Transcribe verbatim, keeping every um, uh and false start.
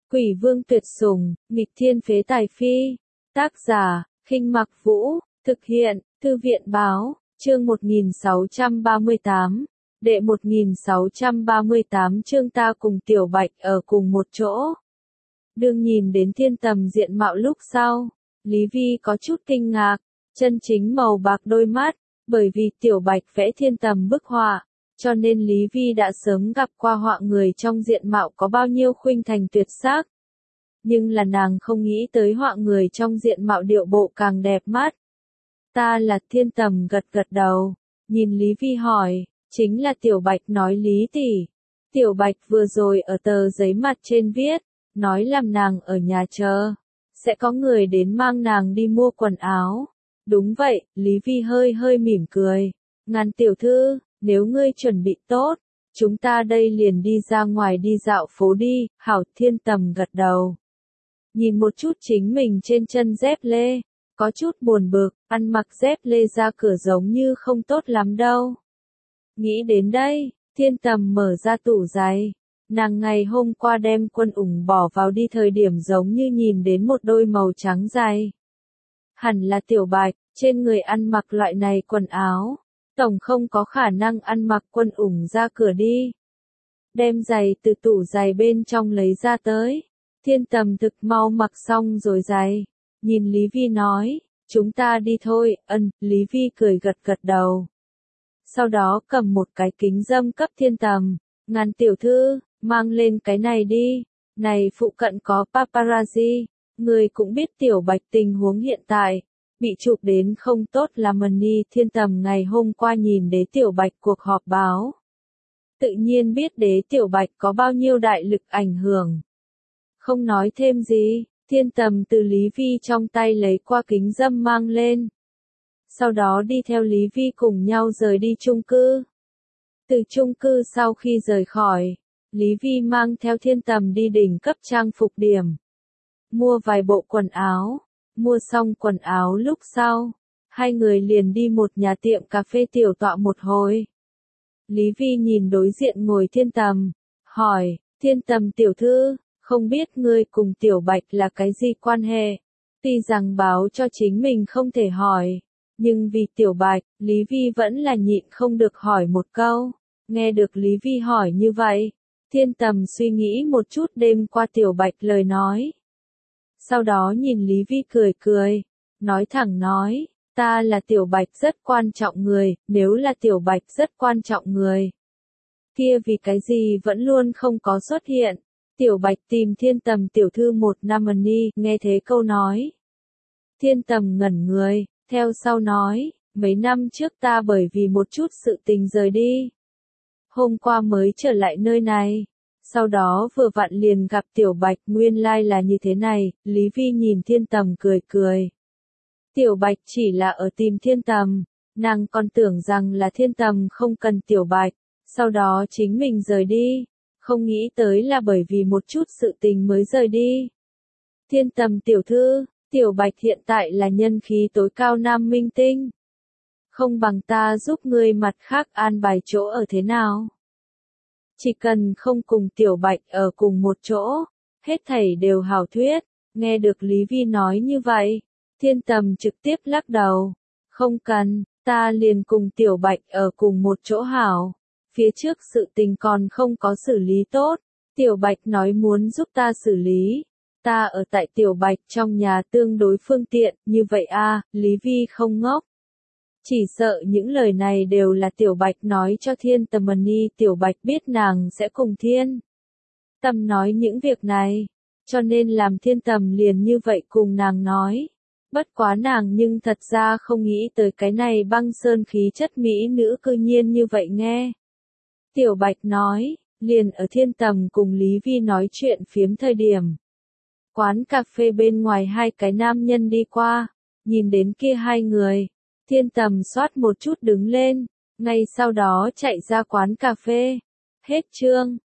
Quỷ vương tuyệt sủng, nghịch thiên phế tài phi. Tác giả, Khinh Mặc Vũ, thực hiện, Thư viện báo, chương một nghìn sáu trăm ba mươi tám, đệ một nghìn sáu trăm ba mươi tám chương ta cùng Tiểu Bạch ở cùng một chỗ. Đương nhìn đến Thiên Tầm diện mạo lúc sau, Lý Vi có chút kinh ngạc, chân chính màu bạc đôi mắt, bởi vì Tiểu Bạch vẽ Thiên Tầm bức họa, cho nên Lý Vi đã sớm gặp qua họa người trong diện mạo có bao nhiêu khuynh thành tuyệt sắc. Nhưng là nàng không nghĩ tới họa người trong diện mạo điệu bộ càng đẹp mắt. Ta là Thiên Tầm gật gật đầu, nhìn Lý Vi hỏi, chính là Tiểu Bạch nói Lý tỷ. Tiểu Bạch vừa rồi ở tờ giấy mặt trên viết, nói làm nàng ở nhà chờ, sẽ có người đến mang nàng đi mua quần áo. Đúng vậy, Lý Vi hơi hơi mỉm cười, Ngàn tiểu thư, nếu ngươi chuẩn bị tốt, chúng ta đây liền đi ra ngoài đi dạo phố đi. Hảo. Thiên Tầm gật đầu. Nhìn một chút chính mình trên chân dép lê, có chút buồn bực, ăn mặc dép lê ra cửa giống như không tốt lắm đâu. Nghĩ đến đây, Thiên Tầm mở ra tủ giày. Nàng ngày hôm qua đem quân ủng bỏ vào đi thời điểm giống như nhìn đến một đôi màu trắng giày. Hẳn là Tiểu Bạch, trên người ăn mặc loại này quần áo, tổng không có khả năng ăn mặc quân ủng ra cửa đi. Đem giày từ tủ giày bên trong lấy ra tới. Thiên Tầm thực mau mặc xong rồi giày. Nhìn Lý Vi nói, chúng ta đi thôi. Ân, Lý Vi cười gật gật đầu. Sau đó cầm một cái kính râm cấp Thiên Tầm. Ngàn tiểu thư, mang lên cái này đi. Này phụ cận có paparazzi. Người cũng biết Tiểu Bạch tình huống hiện tại. Bị chụp đến không tốt là Mani. Thiên Tầm ngày hôm qua nhìn đế Tiểu Bạch cuộc họp báo. Tự nhiên biết đế Tiểu Bạch có bao nhiêu đại lực ảnh hưởng. Không nói thêm gì, Thiên Tầm từ Lý Vi trong tay lấy qua kính râm mang lên. Sau đó đi theo Lý Vi cùng nhau rời đi chung cư. Từ chung cư sau khi rời khỏi, Lý Vi mang theo Thiên Tầm đi đỉnh cấp trang phục điểm. Mua vài bộ quần áo. Mua xong quần áo lúc sau, hai người liền đi một nhà tiệm cà phê tiểu tọa một hồi. Lý Vi nhìn đối diện ngồi Thiên Tầm, hỏi, Thiên Tầm tiểu thư, không biết ngươi cùng Tiểu Bạch là cái gì quan hệ? Tuy rằng báo cho chính mình không thể hỏi, nhưng vì Tiểu Bạch, Lý Vi vẫn là nhịn không được hỏi một câu. Nghe được Lý Vi hỏi như vậy, Thiên Tầm suy nghĩ một chút đêm qua Tiểu Bạch lời nói. Sau đó nhìn Lý Vi cười cười, nói thẳng nói, ta là Tiểu Bạch rất quan trọng người, nếu là Tiểu Bạch rất quan trọng người. Kia vì cái gì vẫn luôn không có xuất hiện. Tiểu Bạch tìm Thiên Tầm tiểu thư một năm ni, nghe thế câu nói. Thiên Tầm ngẩn người, theo sau nói, mấy năm trước ta bởi vì một chút sự tình rời đi. Hôm qua mới trở lại nơi này. Sau đó vừa vặn liền gặp Tiểu Bạch, nguyên lai là như thế này. Lý Vi nhìn Thiên Tầm cười cười. Tiểu Bạch chỉ là ở tìm Thiên Tầm, nàng còn tưởng rằng là Thiên Tầm không cần Tiểu Bạch, sau đó chính mình rời đi, không nghĩ tới là bởi vì một chút sự tình mới rời đi. Thiên Tầm tiểu thư, Tiểu Bạch hiện tại là nhân khí tối cao nam minh tinh. Không bằng ta giúp ngươi mặt khác an bài chỗ ở thế nào? Chỉ cần không cùng Tiểu Bạch ở cùng một chỗ, hết thảy đều hảo thuyết. Nghe được Lý Vi nói như vậy, Thiên Tầm trực tiếp lắc đầu. Không cần, ta liền cùng Tiểu Bạch ở cùng một chỗ hảo. Phía trước sự tình còn không có xử lý tốt, Tiểu Bạch nói muốn giúp ta xử lý. Ta ở tại Tiểu Bạch trong nhà tương đối phương tiện, như vậy a, Lý Vi không ngốc. Chỉ sợ những lời này đều là Tiểu Bạch nói cho Thiên Tầm ni. Tiểu Bạch biết nàng sẽ cùng Thiên Tầm nói những việc này, cho nên làm Thiên Tầm liền như vậy cùng nàng nói. Bất quá nàng nhưng thật ra không nghĩ tới cái này băng sơn khí chất mỹ nữ cư nhiên như vậy nghe. Tiểu Bạch nói, liền ở Thiên Tầm cùng Lý Vi nói chuyện phiếm thời điểm. Quán cà phê bên ngoài hai cái nam nhân đi qua, nhìn đến kia hai người. Thiên Tầm xoát một chút đứng lên, ngay sau đó chạy ra quán cà phê. Hết chương.